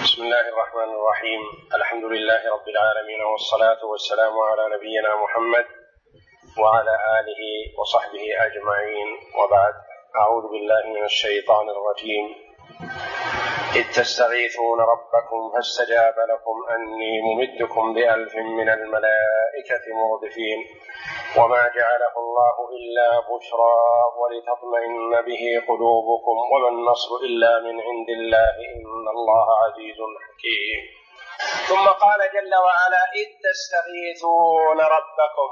بسم الله الرحمن الرحيم. الحمد لله رب العالمين، والصلاة والسلام على نبينا محمد وعلى آله وصحبه أجمعين، وبعد. أعوذ بالله من الشيطان الرجيم. إذ تستغيثون ربكم فاستجاب لكم أني ممدكم ب1000 من الملائكة مردفين وما جعله الله إلا بشرى ولتطمئن به قلوبكم وما النصر إلا من عند الله إن الله عزيز حكيم. ثم قال جل وعلا: إذ تستغيثون ربكم.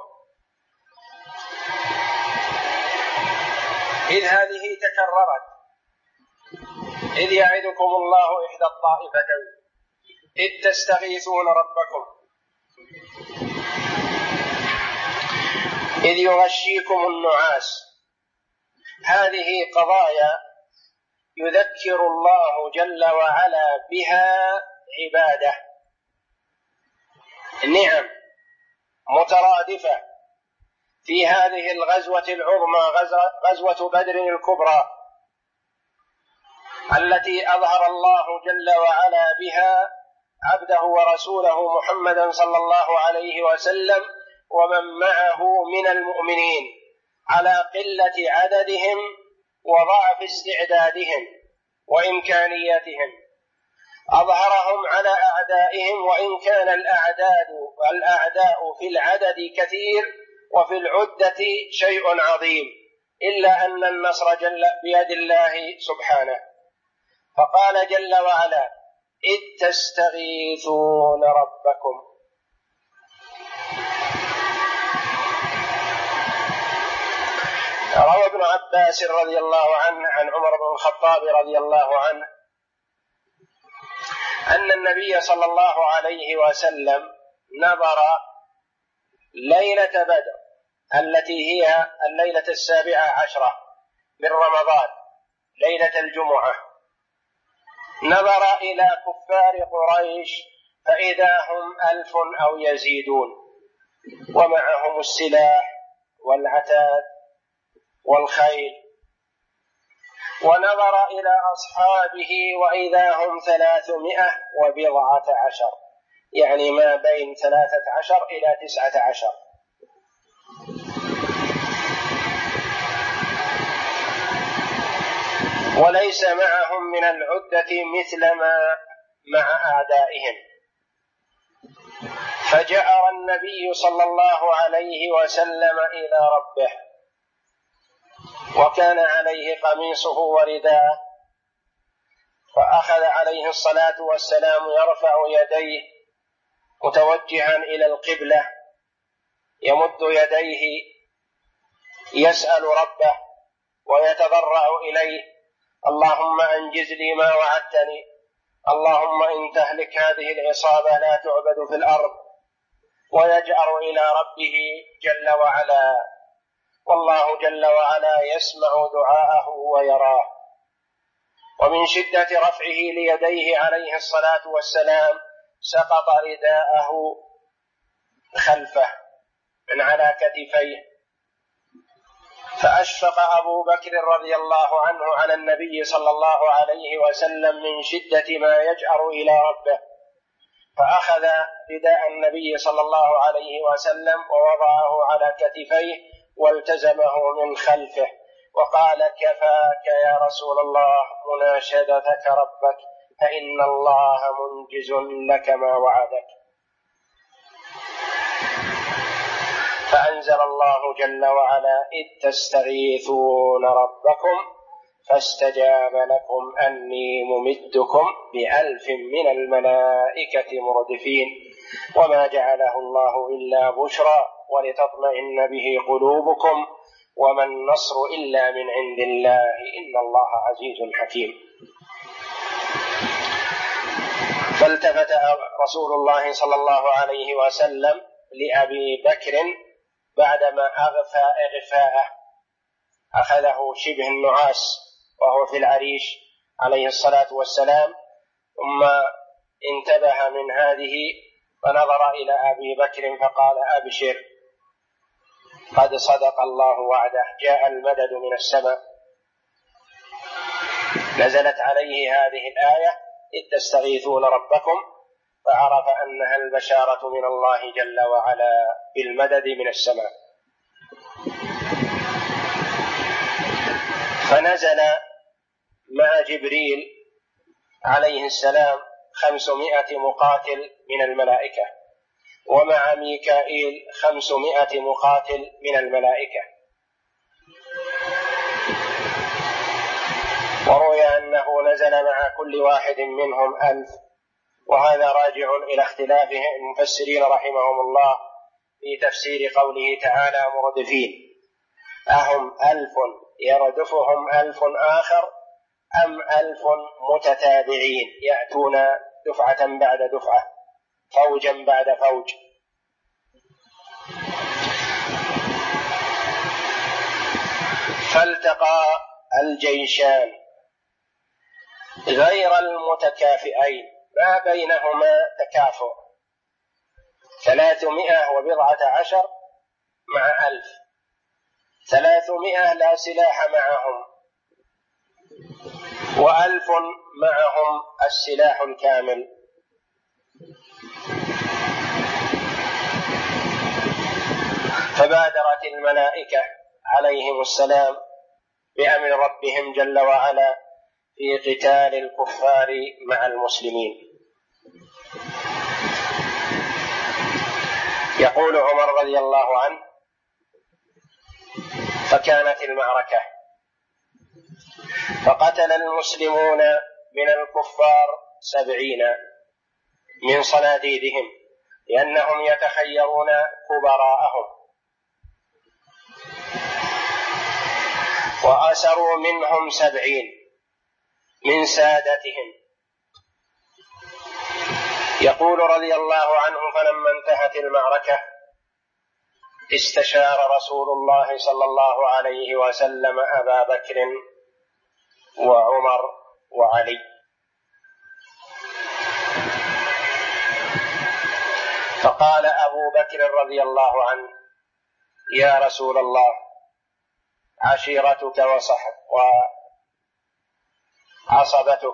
إذ هذه تكررت، إذ يعدكم الله إحدى الطائفتين، إذ تستغيثون ربكم، إذ يغشيكم النعاس. هذه قضايا يذكر الله جل وعلا بها عباده، نعم مترادفة في هذه الغزوة العظمى، غزوة بدر الكبرى، التي أظهر الله جل وعلا بها عبده ورسوله محمدا صلى الله عليه وسلم ومن معه من المؤمنين على قلة عددهم وضعف استعدادهم وإمكانياتهم. أظهرهم على أعدائهم، وإن كان الأعداء في العدد كثير وفي العدة شيء عظيم، إلا أن النصر بيد الله سبحانه. فقال جل وعلا: إذ تستغيثون ربكم. روى ابن عباس رضي الله عنه عن عمر بن الخطاب رضي الله عنه أن النبي صلى الله عليه وسلم نظر ليلة بدر التي هي الليلة 17 من رمضان، ليلة الجمعة، نظر إلى كفار قريش فإذا هم 1000 أو يزيدون، ومعهم السلاح والعتاد والخيل، ونظر إلى أصحابه وإذا هم 310، يعني ما بين 13 إلى 19، وليس معهم من العدة مثل ما مع أعدائهم. فجأر النبي صلى الله عليه وسلم إلى ربه، وكان عليه قميصه ورداءه، فأخذ عليه الصلاة والسلام يرفع يديه متوجها إلى القبلة، يمد يديه يسأل ربه ويتضرع إليه: اللهم أنجز لي ما وعدتني، اللهم إن تهلك هذه العصابة لا تعبد في الأرض. ويجأر إلى ربه جل وعلا، والله جل وعلا يسمع دعاءه ويراه. ومن شدة رفعه ليديه عليه الصلاة والسلام سقط رداءه خلفه من على كتفيه، فأشفق أبو بكر رضي الله عنه على النبي صلى الله عليه وسلم من شدة ما يجأر إلى ربه، فأخذ رداء النبي صلى الله عليه وسلم ووضعه على كتفيه والتزمه من خلفه، وقال: كفاك يا رسول الله مناشدتك ربك، فإن الله منجز لك ما وعدك. فأنزل الله جل وعلا: إذ تستغيثون ربكم فاستجاب لكم أني ممدكم ب1000 من الملائكة مردفين وما جعله الله إلا بشرى ولتطمئن به قلوبكم وما النصر إلا من عند الله إن الله عزيز حكيم. فالتفت رسول الله صلى الله عليه وسلم لأبي بكر بعدما أغفى إغفاءه، أخذه شبه النعاس وهو في العريش عليه الصلاة والسلام، ثم انتبه من هذه فنظر إلى أبي بكر فقال: أبشر، قد صدق الله وعده، جاء المدد من السماء. نزلت عليه هذه الآية: إذ تستغيثون ربكم فعرف أنها البشارة من الله جل وعلا بالمدد من السماء. فنزل مع جبريل عليه السلام 500 مقاتل من الملائكة، ومع ميكائيل 500 مقاتل من الملائكة. وروي أنه نزل مع كل واحد منهم 1000، وهذا راجع إلى اختلاف المفسرين رحمهم الله في تفسير قوله تعالى مردفين، أهم 1000 يردفهم 1000 آخر أم 1000 متتابعين يأتون دفعة بعد دفعة فوجا بعد فوج. فالتقى الجيشان غير المتكافئين، ما بينهما تكافؤ، 310 مع 1000، 300 لا سلاح معهم، و1000 معهم السلاح الكامل. فبادرت الملائكة عليهم السلام بأمر ربهم جل وعلا في قتال الكفار مع المسلمين. يقول عمر رضي الله عنه: فكانت المعركة فقتل المسلمون من الكفار 70 من صناديدهم، لأنهم يتخيرون كبراءهم، وأسروا منهم 70 من سادتهم. يقول رضي الله عنه: فلما انتهت المعركة استشار رسول الله صلى الله عليه وسلم أبا بكر وعمر وعلي، فقال أبو بكر رضي الله عنه: يا رسول الله، عشيرتك وعصبتك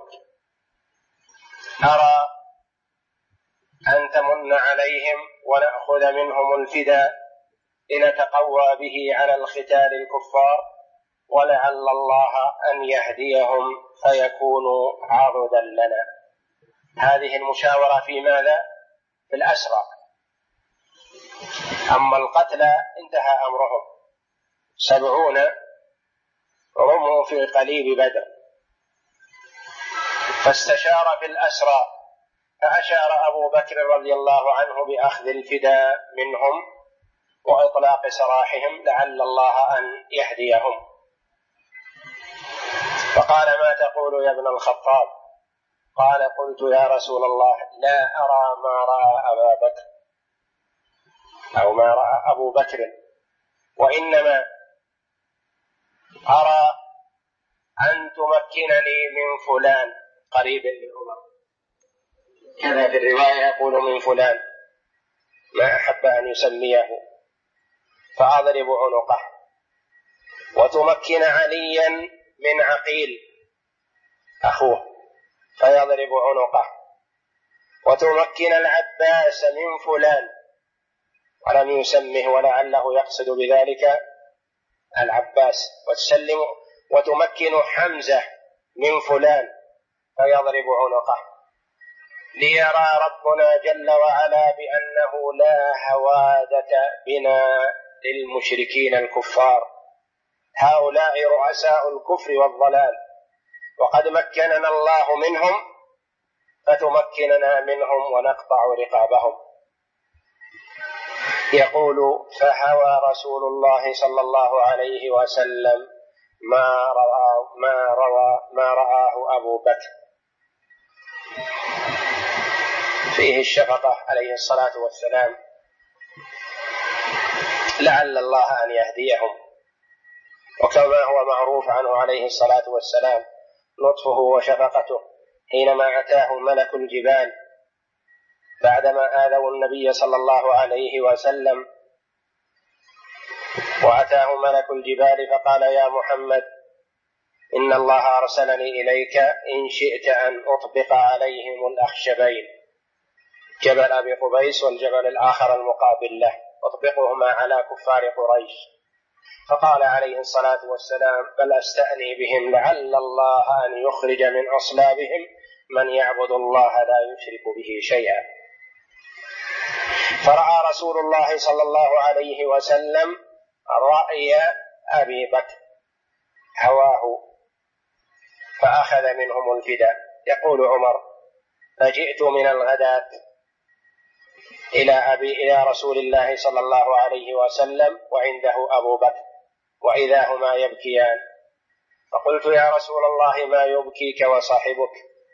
أرى أن تمن عليهم ونأخذ منهم الفداء لنتقوى به على القتال الكفار، ولعل الله أن يهديهم فيكونوا عضدا لنا. هذه المشاورة في ماذا؟ في الأسرى. أما القتلى انتهى أمرهم، 70 رموا في قليب بدر. فاستشار في الأسرى، فأشار أبو بكر رضي الله عنه بأخذ الفداء منهم وإطلاق سراحهم لعل الله أن يهديهم. فقال: ما تقول يا ابن الخطاب؟ قال: قلت يا رسول الله، لا أرى ما رأى أبا بكر أو ما رأى أبو بكر، وإنما أرى أن تمكنني من فلان قريب لعمر. كذا في الرواية يقول من فلان، ما أحب أن يسميه، فأضرب عنقه، وتمكن عليا من عقيل أخوه فيضرب عنقه، وتمكن العباس من فلان، ولم يسمه ولعله يقصد بذلك العباس، وتمكن حمزة من فلان فيضرب عنقه، ليرى ربنا جل وعلا بأنه لا هوادة بنا للمشركين الكفار، هؤلاء رؤساء الكفر والضلال، وقد مكننا الله منهم فتمكننا منهم ونقطع رقابهم. يقول: فهوى رسول الله صلى الله عليه وسلم ما رآه أبو بكر. فيه الشفقة عليه الصلاة والسلام، لعل الله أن يهديهم. وكما هو معروف عنه عليه الصلاة والسلام لطفه وشفقته حينما أتاه ملك الجبال بعدما آذوا النبي صلى الله عليه وسلم، وأتاه ملك الجبال فقال: يا محمد، إن الله أرسلني إليك إن شئت أن أطبق عليهم الأخشبين، جبل أبي قبيس والجبل الآخر المقابل له، أطبقهما على كفار قريش. فقال عليه الصلاة والسلام: بل أستأني بهم لعل الله أن يخرج من أصلابهم من يعبد الله لا يشرك به شيئا. فرأى رسول الله صلى الله عليه وسلم رأي أبي بكر هواه فأخذ منهم الفداء. يقول عمر: فجئت من الغداة إلى رسول الله صلى الله عليه وسلم وعنده أبو بكر وإذا هما يبكيان، فقلت: يا رسول الله ما يبكيك وصاحبك؟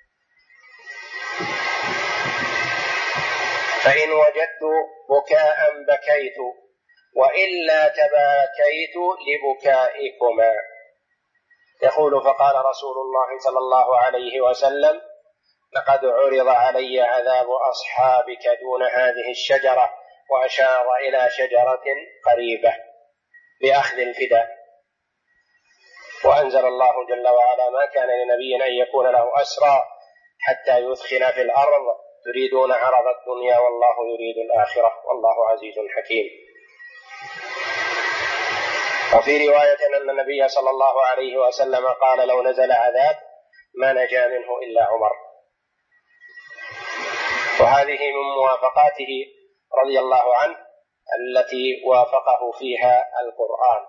فإن وجدت بكاء بكيت وإلا تباكيت لبكائكما. يقول: فقال رسول الله صلى الله عليه وسلم: لقد عرض علي عذاب أصحابك دون هذه الشجرة، وأشار إلى شجرة قريبة بأخذ الفداء. وأنزل الله جل وعلا: ما كان لنبي أن يكون له أسرى حتى يثخن في الأرض تريدون عرض الدنيا والله يريد الآخرة والله عزيز حكيم. وفي رواية أن النبي صلى الله عليه وسلم قال: لو نزل عذاب ما نجا منه إلا عمر. وهذه من موافقاته رضي الله عنه التي وافقه فيها القرآن.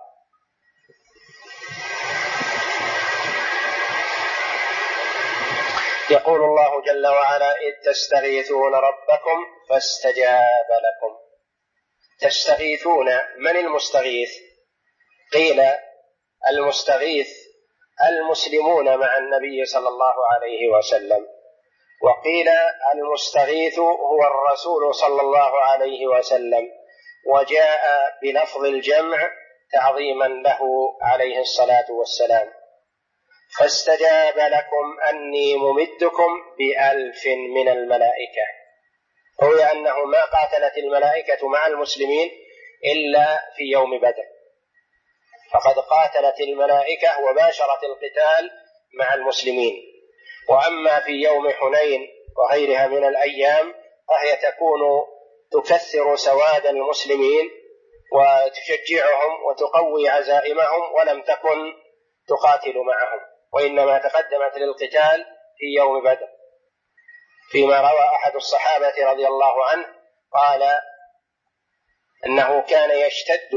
يقول الله جل وعلا: إذ تستغيثون ربكم فاستجاب لكم. تستغيثون، من المستغيث؟ قيل المستغيث المسلمون مع النبي صلى الله عليه وسلم، وقيل المستغيث هو الرسول صلى الله عليه وسلم، وجاء بلفظ الجمع تعظيما له عليه الصلاة والسلام. فاستجاب لكم أني ممدكم ب1000 من الملائكة. روي أنه ما قاتلت الملائكة مع المسلمين إلا في يوم بدر، فقد قاتلت الملائكة وباشرت القتال مع المسلمين. وأما في يوم حنين وغيرها من الأيام فهي تكثر سواد المسلمين وتشجعهم وتقوي عزائمهم، ولم تكن تقاتل معهم، وإنما تقدمت للقتال في يوم بدر. فيما روى أحد الصحابة رضي الله عنه قال أنه كان يشتد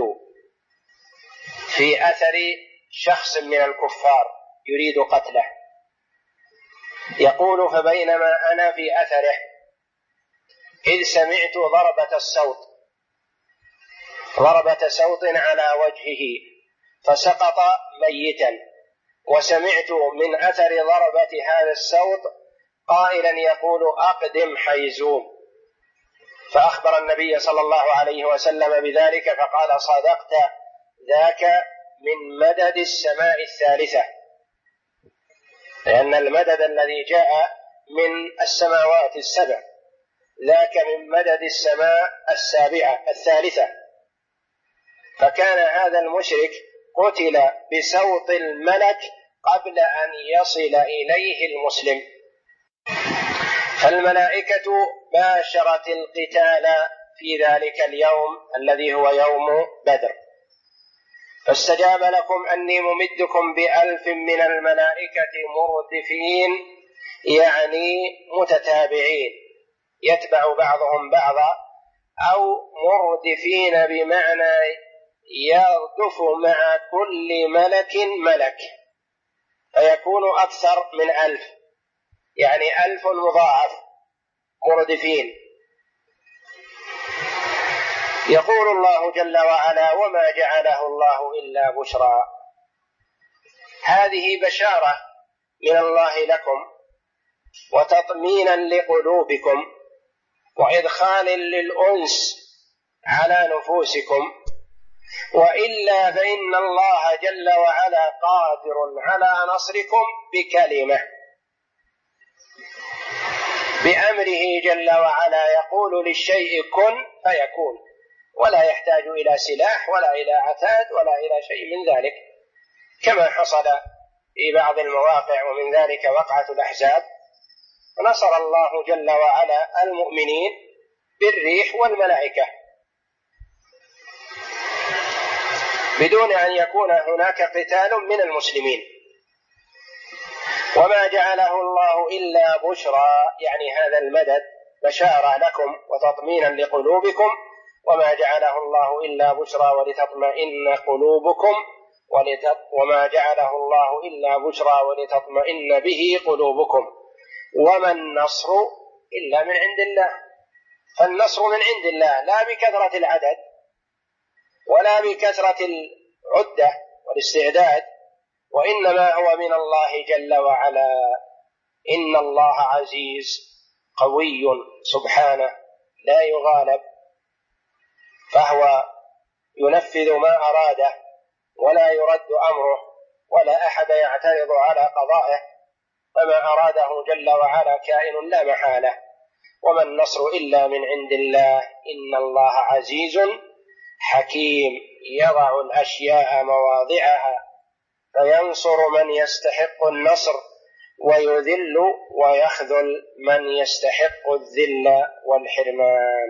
في أثر شخص من الكفار يريد قتله. يقول: فبينما أنا في أثره إذ سمعت ضربة صوت على وجهه فسقط ميتا، وسمعت من أثر ضربة هذا الصوت قائلا يقول: أقدم حيزوم. فأخبر النبي صلى الله عليه وسلم بذلك فقال: صدقت، ذاك من مدد السماء الثالثة، لأن المدد الذي جاء من السماوات السبع، ذاك من مدد السماء الثالثة. فكان هذا المشرك قتل بسوط الملك قبل أن يصل إليه المسلم، فالملائكة باشرت القتال في ذلك اليوم الذي هو يوم بدر. فاستجاب لكم أني ممدكم ب1000 من الملائكة مردفين، يعني متتابعين يتبع بعضهم بعضا، أو مردفين بمعنى يردف مع كل ملك فيكون أكثر من 1000، يعني 1000 مضاعف مردفين. يقول الله جل وعلا: وما جعله الله إلا بشرى. هذه بشارة من الله لكم وتطمينا لقلوبكم وإدخال للأنس على نفوسكم، وإلا فإن الله جل وعلا قادر على نصركم بكلمة، بأمره جل وعلا يقول للشيء كن فيكون، ولا يحتاج إلى سلاح ولا إلى عتاد ولا إلى شيء من ذلك، كما حصل في بعض المواقع، ومن ذلك وقعة الأحزاب، نصر الله جل وعلا المؤمنين بالريح والملائكة بدون أن يكون هناك قتال من المسلمين. وما جعله الله إلا بشرى، يعني هذا المدد بشارة لكم وتطمينا لقلوبكم، وما جعله الله إلا بشرى ولتطمئن قلوبكم، وما جعله الله إلا بشرى ولتطمئن به قلوبكم، وما النصر إلا من عند الله. فالنصر من عند الله، لا بكثرة العدد ولا بكثرة العدة والاستعداد، وإنما هو من الله جل وعلا. إن الله عزيز قوي سبحانه لا يغالب، فهو ينفذ ما أراده ولا يرد أمره، ولا أحد يعترض على قضائه، فما أراده جل وعلا كائن لا محالة. وما النصر إلا من عند الله. إن الله عزيز حكيم يضع الأشياء مواضعها فينصر من يستحق النصر ويذل ويخذل من يستحق الذل والحرمان.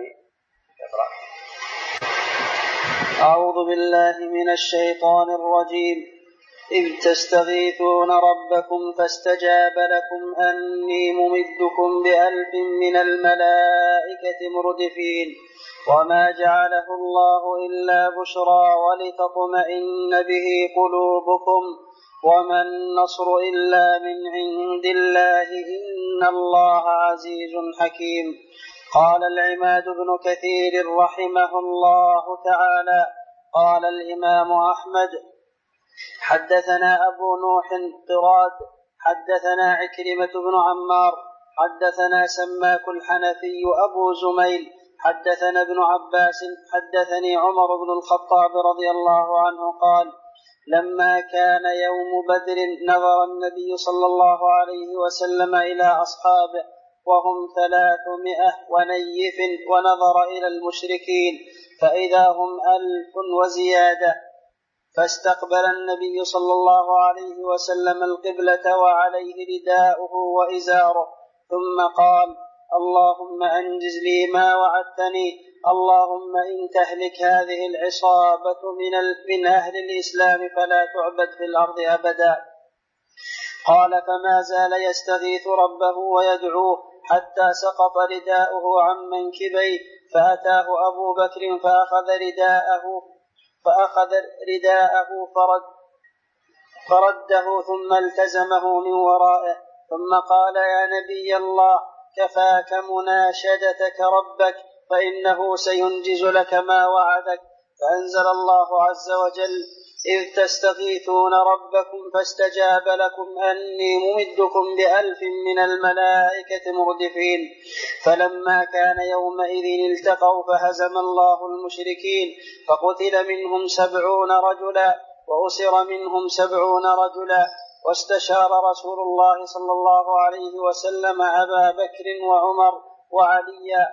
أعوذ بالله من الشيطان الرجيم. إذ تستغيثون ربكم فاستجاب لكم أني ممدكم ب1000 من الملائكة مردفين وما جعله الله إلا بشرى ولتطمئن به قلوبكم وما النصر إلا من عند الله إن الله عزيز حكيم. قال العماد بن كثير رحمه الله تعالى: قال الإمام أحمد: حدثنا أبو نوح قراد حدثنا عكرمة بن عمار حدثنا سماك الحنفي أبو زميل حدثنا ابن عباس حدثني عمر بن الخطاب رضي الله عنه قال: لما كان يوم بدر نظر النبي صلى الله عليه وسلم إلى أصحابه وهم 300 ونيف، ونظر إلى المشركين فإذا هم 1000 وزيادة، فاستقبل النبي صلى الله عليه وسلم القبلة وعليه رداؤه وإزاره، ثم قال: اللهم أنجز لي ما وعدتني، اللهم إن تهلك هذه العصابة من أهل الإسلام فلا تعبد في الأرض أبدا. قال: فما زال يستغيث ربه ويدعوه حتى سقط رداؤه عن منكبيه، فأتاه أبو بكر فأخذ رداءه فرده ثم التزمه من ورائه، ثم قال: يا نبي الله، كفاك مناشدتك ربك فإنه سينجز لك ما وعدك. فأنزل الله عز وجل: إذ تستغيثون ربكم فاستجاب لكم أني ممدكم ب1000 من الملائكة مردفين. فلما كان يومئذ التقوا فهزم الله المشركين، فقتل منهم 70 رجلا وأسر منهم 70 رجلا. واستشار رسول الله صلى الله عليه وسلم أبا بكر وعمر وعليا،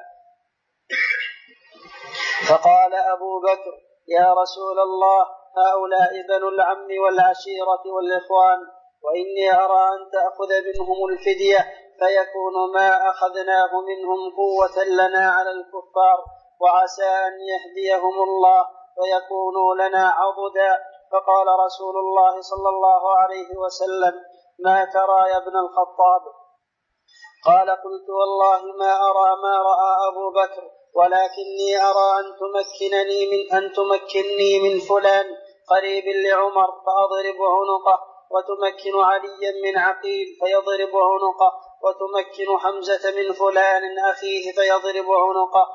فقال أبو بكر: يا رسول الله، هؤلاء بنو العم والعشيرة والإخوان، وإني أرى أن تأخذ منهم الفدية فيكون ما أخذناه منهم قوة لنا على الكفار، وعسى أن يهديهم الله فيكونوا لنا عضدا. فقال رسول الله صلى الله عليه وسلم: ما ترى يا ابن الخطاب؟ قال: قلت والله ما أرى ما رأى أبو بكر، ولكني أرى أن تمكنني من فلان قريب لعمر فأضرب عنقه، وتمكن عليا من عقيل فيضرب عنقه، وتمكن حمزة من فلان أخيه فيضرب عنقه،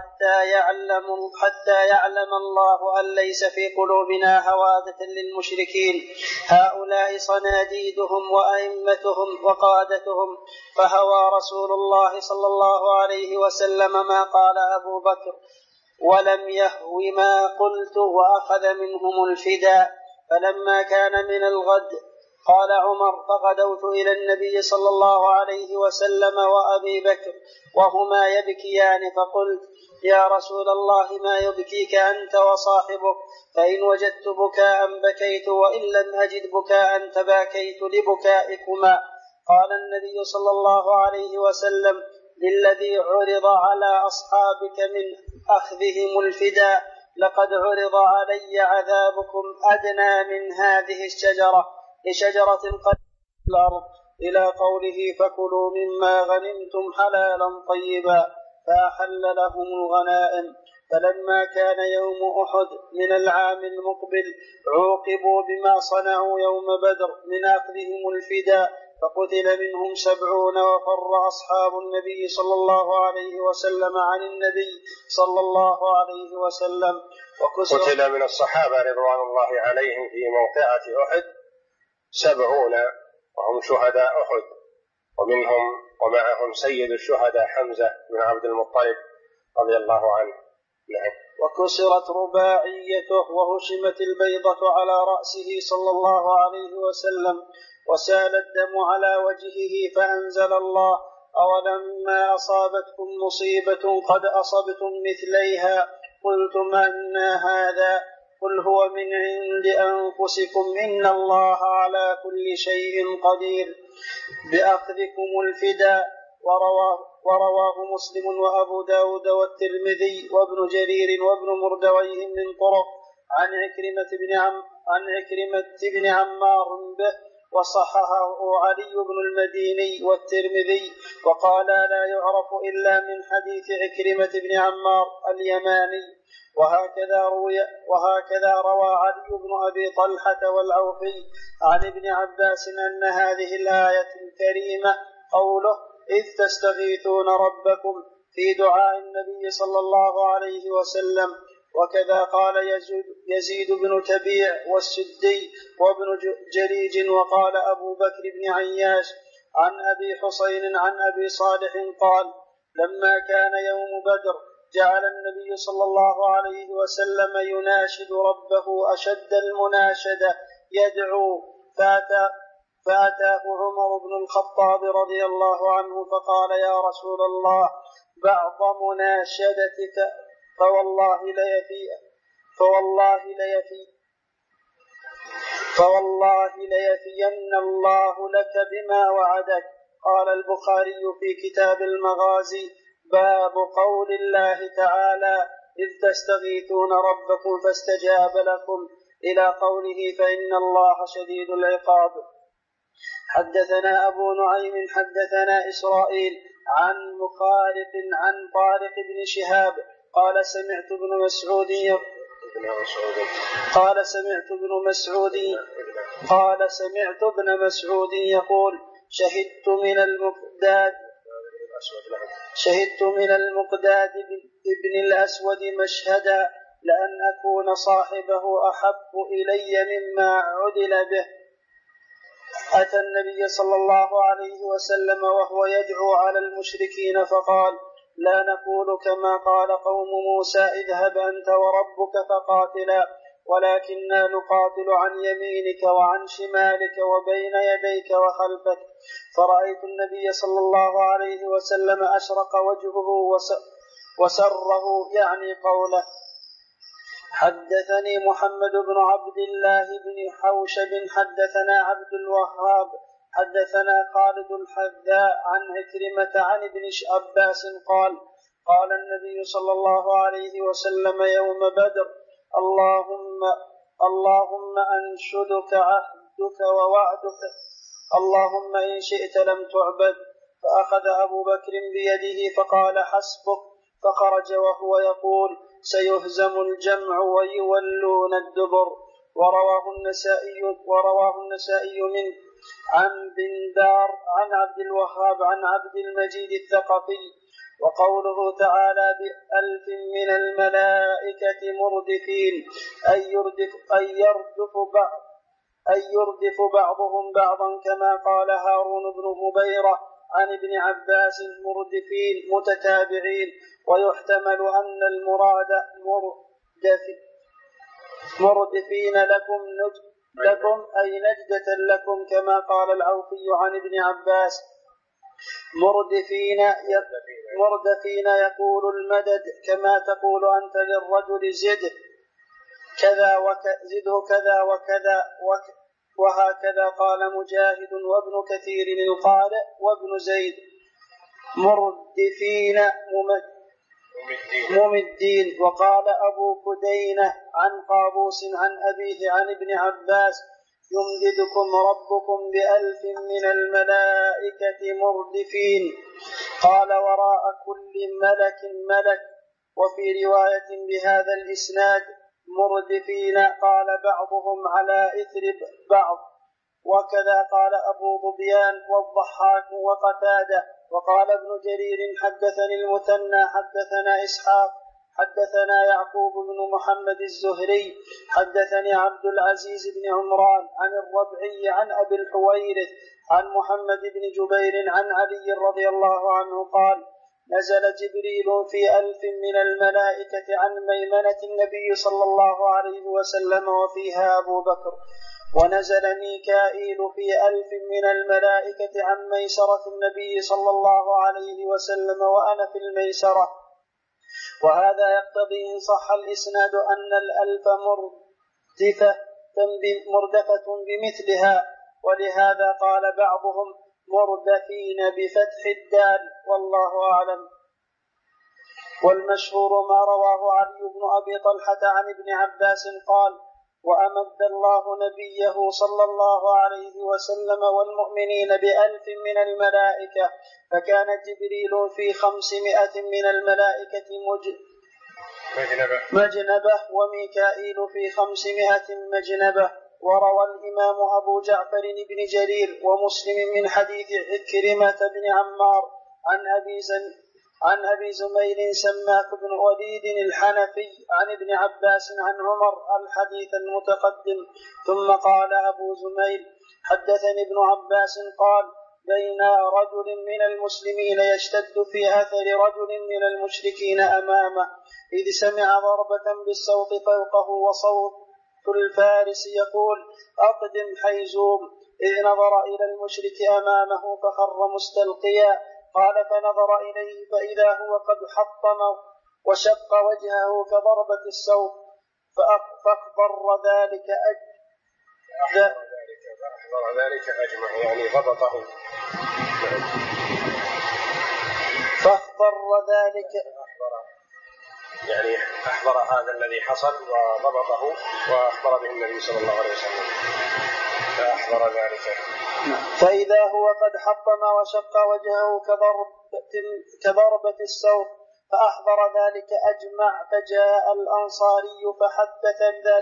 حتى يعلم الله أن ليس في قلوبنا هوادة للمشركين. هؤلاء صناديدهم وأئمتهم وقادتهم. فهوى رسول الله صلى الله عليه وسلم ما قال أبو بكر، ولم يهو ما قلت، وأخذ منهم الفداء. فلما كان من الغد قال عمر: فغدوت إلى النبي صلى الله عليه وسلم وأبي بكر وهما يبكيان، فقلت: يا رسول الله، ما يبكيك أنت وصاحبك؟ فإن وجدت بكاء بكيت، وإن لم أجد بكاء تباكيت لبكائكما. قال النبي صلى الله عليه وسلم: للذي عرض على أصحابك من أخذهم الفداء لقد عرض علي عذابكم أدنى من هذه الشجرة لشجرة قد في الأرض، إلى قوله: فكلوا مما غنمتم حلالا طيبا، فأحل لهم الغنائم. فلما كان يوم أحد من العام المقبل عوقبوا بما صنعوا يوم بدر من أخذهم الفداء، فقتل منهم 70 وفر أصحاب النبي صلى الله عليه وسلم عن النبي صلى الله عليه وسلم. قتل من الصحابة رضوان الله عليهم في موقعة أحد 70 وهم شهداء أحد، ومعهم سيد الشهداء حمزة بن عبد المطلب رضي الله عنه. نعم. وكسرت رباعيته وهشمت البيضة على رأسه صلى الله عليه وسلم، وسال الدم على وجهه، فأنزل الله: أولما أصابتكم مصيبة قد أصبتم مثليها قلتم أنى هذا؟ قل هو من عند أنفسكم إن الله على كل شيء قدير بأخذكم الفداء. ورواه مسلم وأبو داود والترمذي وابن جرير وابن مردويه من طرق عن عكرمة بن عمار به، وصححه علي بن المديني والترمذي، وقال: لا يعرف إلا من حديث عكرمة بن عمار اليماني. وهكذا روى علي بن أبي طلحة والعوفي عن ابن عباس أن هذه الآية الكريمة قوله: إذ تستغيثون ربكم في دعاء النبي صلى الله عليه وسلم. وكذا قال يزيد بن تبيع والسدي وابن جريج. وقال أبو بكر بن عياش عن أبي حسين عن أبي صالح قال: لما كان يوم بدر جعل النبي صلى الله عليه وسلم يناشد ربه أشد المناشدة يدعو، فأتاه عمر بن الخطاب رضي الله عنه فقال: يا رسول الله، بعض مناشدتك فوالله ليفين الله لك بما وعدك. قال البخاري في كتاب المغازي: باب قول الله تعالى: إذ تستغيثون ربكم فاستجاب لكم، إلى قوله: فإن الله شديد العقاب. حدثنا أبو نعيم حدثنا إسرائيل عن مخارق عن طارق بن شهاب قال: سمعت ابن مسعود يقول: شهدت من المقداد ابن الأسود مشهدا لأن أكون صاحبه أحب إلي مما عدل به. أتى النبي صلى الله عليه وسلم وهو يدعو على المشركين فقال: لا نقول كما قال قوم موسى: اذهب أنت وربك فقاتلا، ولكننا نقاتل عن يمينك وعن شمالك وبين يديك وخلفك. فرأيت النبي صلى الله عليه وسلم أشرق وجهه وسره، يعني قوله. حدثني محمد بن عبد الله بن حوشب حدثنا عبد الوهاب حدثنا خالد الحذاء عن عكرمة عن ابن عباس قال: قال النبي صلى الله عليه وسلم يوم بدر: اللهم أنشدك عهدك ووعدك، اللهم إن شئت لم تعبد. فأخذ أبو بكر بيده فقال: حسبك. فخرج وهو يقول: سيهزم الجمع ويولون الدبر. ورواه النسائي من عن بندار عن عبد الوهاب عن عبد المجيد الثقفي. وقوله تعالى: بألف من الملائكة مردفين، أي يردف بعضهم بعضا، كما قال هارون بن هبيرة عن ابن عباس: مردفين متتابعين. ويحتمل أن المراد مردفين لكم لكم أي نجدة لكم، كما قال العوفي عن ابن عباس: مردفين يقول المدد، كما تقول أنت للرجل زده كذا وكذا. وهكذا قال مجاهد وابن كثير القارئ وابن زيد: مردفين ممدين. وقال أبو كدينة عن قابوس عن أبيه عن ابن عباس: يمددكم ربكم ب1000 من الملائكة مردفين. قال: وراء كل ملك. وفي رواية بهذا الإسناد: مردفين. قال بعضهم على إثر بعض. وكذا قال أبو ظبيان والضحاك وقتادة. وقال ابن جرير: حدثني المثنى حدثنا إسحاق حدثنا يعقوب بن محمد الزهري حدثني عبد العزيز بن عمران عن الربعي عن أبي الحويرث عن محمد بن جبير عن علي رضي الله عنه قال: نزل جبريل في 1000 من الملائكة عن ميمنة النبي صلى الله عليه وسلم وفيها أبو بكر. ونزل ميكائيل في 1000 من الملائكة عن ميسرة النبي صلى الله عليه وسلم وأنا في الميسرة. وهذا يقتضي إن صح الإسناد أن 1000 مردفة بمثلها. ولهذا قال بعضهم: مردفين بفتح الدال، والله أعلم. والمشهور ما رواه علي بن أبي طلحة عن ابن عباس قال: وأمد الله نبيه صلى الله عليه وسلم والمؤمنين ب1000 من الملائكة، فكان جبريل في 500 من الملائكة مجنبة، وميكائيل في 500 مجنبة. وروى الإمام أبو جعفر بن جرير ومسلم من حديث عكرمة بن عمار عن أبي زميل سماك بن وليد الحنفي عن ابن عباس عن عمر الحديث المتقدم. ثم قال أبو زميل: حدثني ابن عباس قال: بين رجل من المسلمين يشتد في أثر رجل من المشركين أمامه، إذ سمع ضربة بالصوت فوقه وصوت الفارس يقول: أقدم حيزوم، إذ نظر إلى المشرك أمامه فخر مستلقيا. قال: فنظر إليه فإذا هو قد حطم وشق وجهه كضربة السوف، فأخبر ذلك أجمع، يعني ضبطه، فأخبر ذلك، يعني أخبر هذا الذي حصل وضبطه وأخبر به النبي صلى الله عليه وسلم، فأخبر ذلك. فإذا هو قد حطم وشق وجهه كضربة السوف، فأخبر ذلك أجمع. فجاء الأنصاري فحدث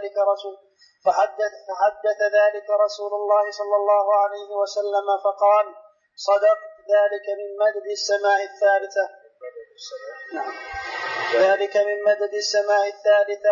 ذلك رسول الله صلى الله عليه وسلم فقال: صدق، ذلك من مدد السماء الثالثة. ذلك من مدد السماء الثالثة.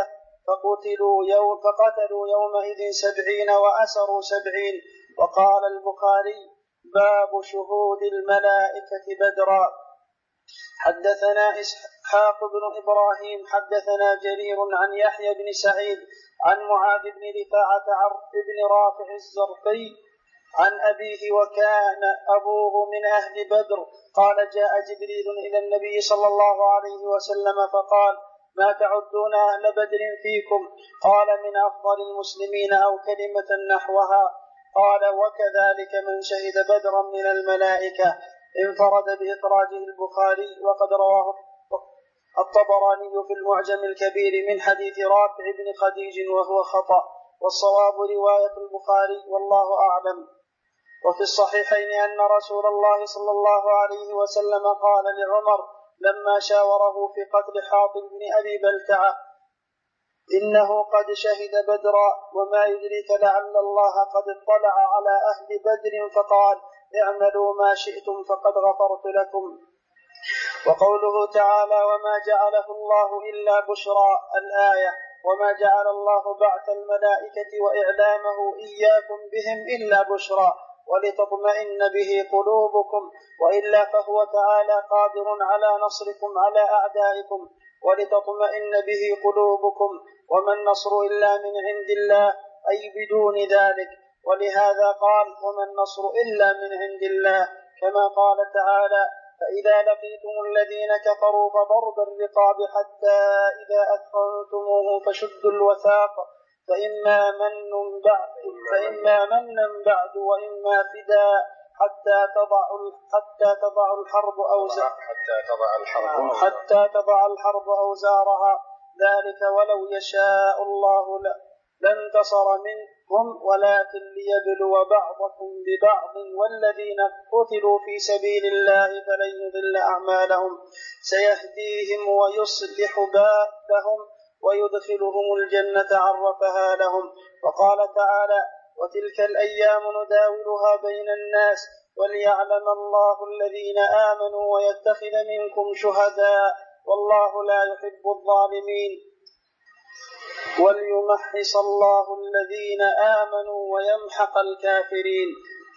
فقتلوا يومئذ 70 وأسروا 70. وقال البخاري: باب شهود الملائكة بدرا. حدثنا إسحاق بن إبراهيم حدثنا جرير عن يحيى بن سعيد عن معاذ بن رفاعة بن رافع الزرقي عن أبيه وكان أبوه من أهل بدر قال: جاء جبريل إلى النبي صلى الله عليه وسلم فقال: ما تعدون أهل بدر فيكم؟ قال: من أفضل المسلمين أو كلمة نحوها. قال: وكذلك من شهد بدرا من الملائكة. انفرد بإخراجه البخاري، وقد رواه الطبراني في المعجم الكبير من حديث رافع بن خديج وهو خطأ، والصواب رواية البخاري والله أعلم. وفي الصحيحين أن رسول الله صلى الله عليه وسلم قال لعمر لما شاوره في قتل حاطب بن أبي بلتعة: إنه قد شهد بدرا، وما يدريك لعل الله قد اطلع على أهل بدر فقال: اعملوا ما شئتم فقد غفرت لكم. وقوله تعالى: وما جعله الله إلا بشرى، الآية: وما جعل الله بعث الملائكة وإعلامه إياكم بهم إلا بشرى ولتطمئن به قلوبكم، وإلا فهو تعالى قادر على نصركم على أعدائكم ولتطمئن به قلوبكم، وما النصر إلا من عند الله، أي بدون ذلك. ولهذا قال: وما النصر إلا من عند الله، كما قال تعالى: فإذا لقيتم الذين كفروا فضرب الرقاب حتى إذا أثخنتموه فشدوا الوثاق فإما منا بعد وإما فداء حتى تضع الحرب أوزارها. ذلك ولو يشاء الله لانتصر منهم ولكن ليبلو بعضكم ببعض، والذين قتلوا في سبيل الله فلن يضل أعمالهم، سيهديهم ويصلح بالهم ويدخلهم الجنة عرفها لهم. وقال تعالى: وتلك الأيام نداولها بين الناس وليعلم الله الذين آمنوا ويتخذ منكم شهداء والله لا يحب الظالمين وليمحص الله الذين آمنوا ويمحق الكافرين.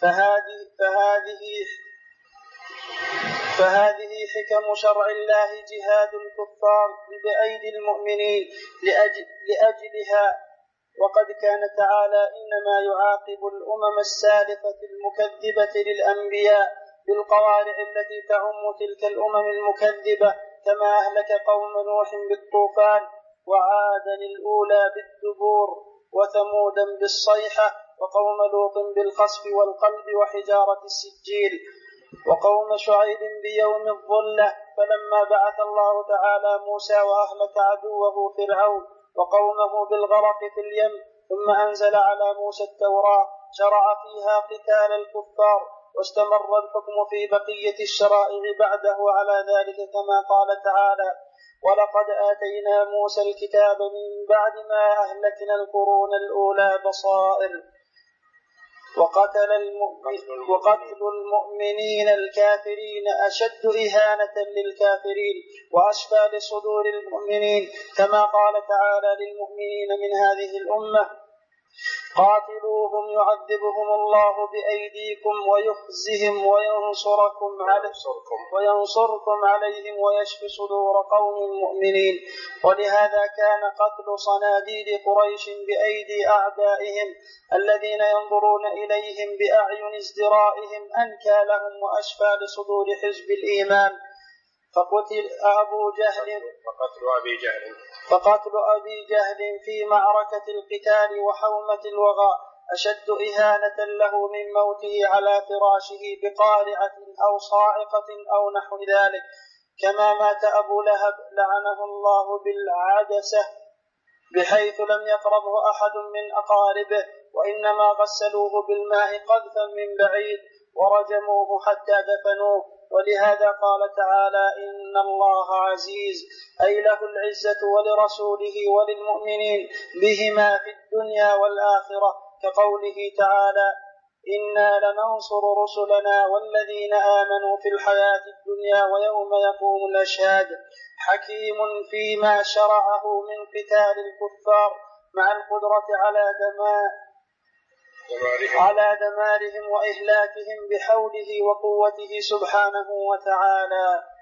فهذه حكم شرع الله جهاد الكفار بأيدي المؤمنين لأجلها. وقد كان تعالى إنما يعاقب الأمم السالفة المكذبة للأنبياء بالقوارع التي تعم تلك الأمم المكذبة، كما أهلك قوم نوح بالطوفان، وعادا الأولى بالدبور، وثمودا بالصيحة، وقوم لوط بالخسف والقلب وحجارة السجيل، وقوم شعيب بيوم الظلة، فلما بعث الله تعالى موسى وأهلك عدوه فرعون وقومه بالغرق في اليم، ثم أنزل على موسى التوراة شرع فيها قتال الكفار، واستمر الحكم في بقية الشرائع بعده على ذلك، كما قال تعالى: ولقد آتينا موسى الكتاب من بعد ما أهلكنا القرون الأولى بصائر. وقتل المؤمنين الكافرين أشد إهانة للكافرين وأشفى لصدور المؤمنين، كما قال تعالى للمؤمنين من هذه الأمة: قاتلوهم يعذبهم الله بأيديكم ويخزهم وينصركم عليهم ويشفي صدور قوم مؤمنين. ولهذا كان قتل صناديد قريش بأيدي أعدائهم الذين ينظرون إليهم بأعين ازدرائهم أنكى لهم وأشفى لصدور حزب الإيمان. فقتل أبي جهل في معركة القتال وحومة الوغى أشد إهانة له من موته على فراشه بقارعة أو صاعقة أو نحو ذلك، كما مات أبو لهب لعنه الله بالعدسة، بحيث لم يقربه أحد من أقاربه، وإنما غسلوه بالماء قذفا من بعيد ورجموه حتى دفنوه. ولهذا قال تعالى: إن الله عزيز، أي له العزة ولرسوله وللمؤمنين بهما في الدنيا والآخرة، كقوله تعالى: إنا لننصر رسلنا والذين آمنوا في الحياة الدنيا ويوم يقوم الأشهاد. حكيم فيما شرعه من قتال الكفار مع القدرة على دمارهم وإهلاكهم بحوله وقوته سبحانه وتعالى.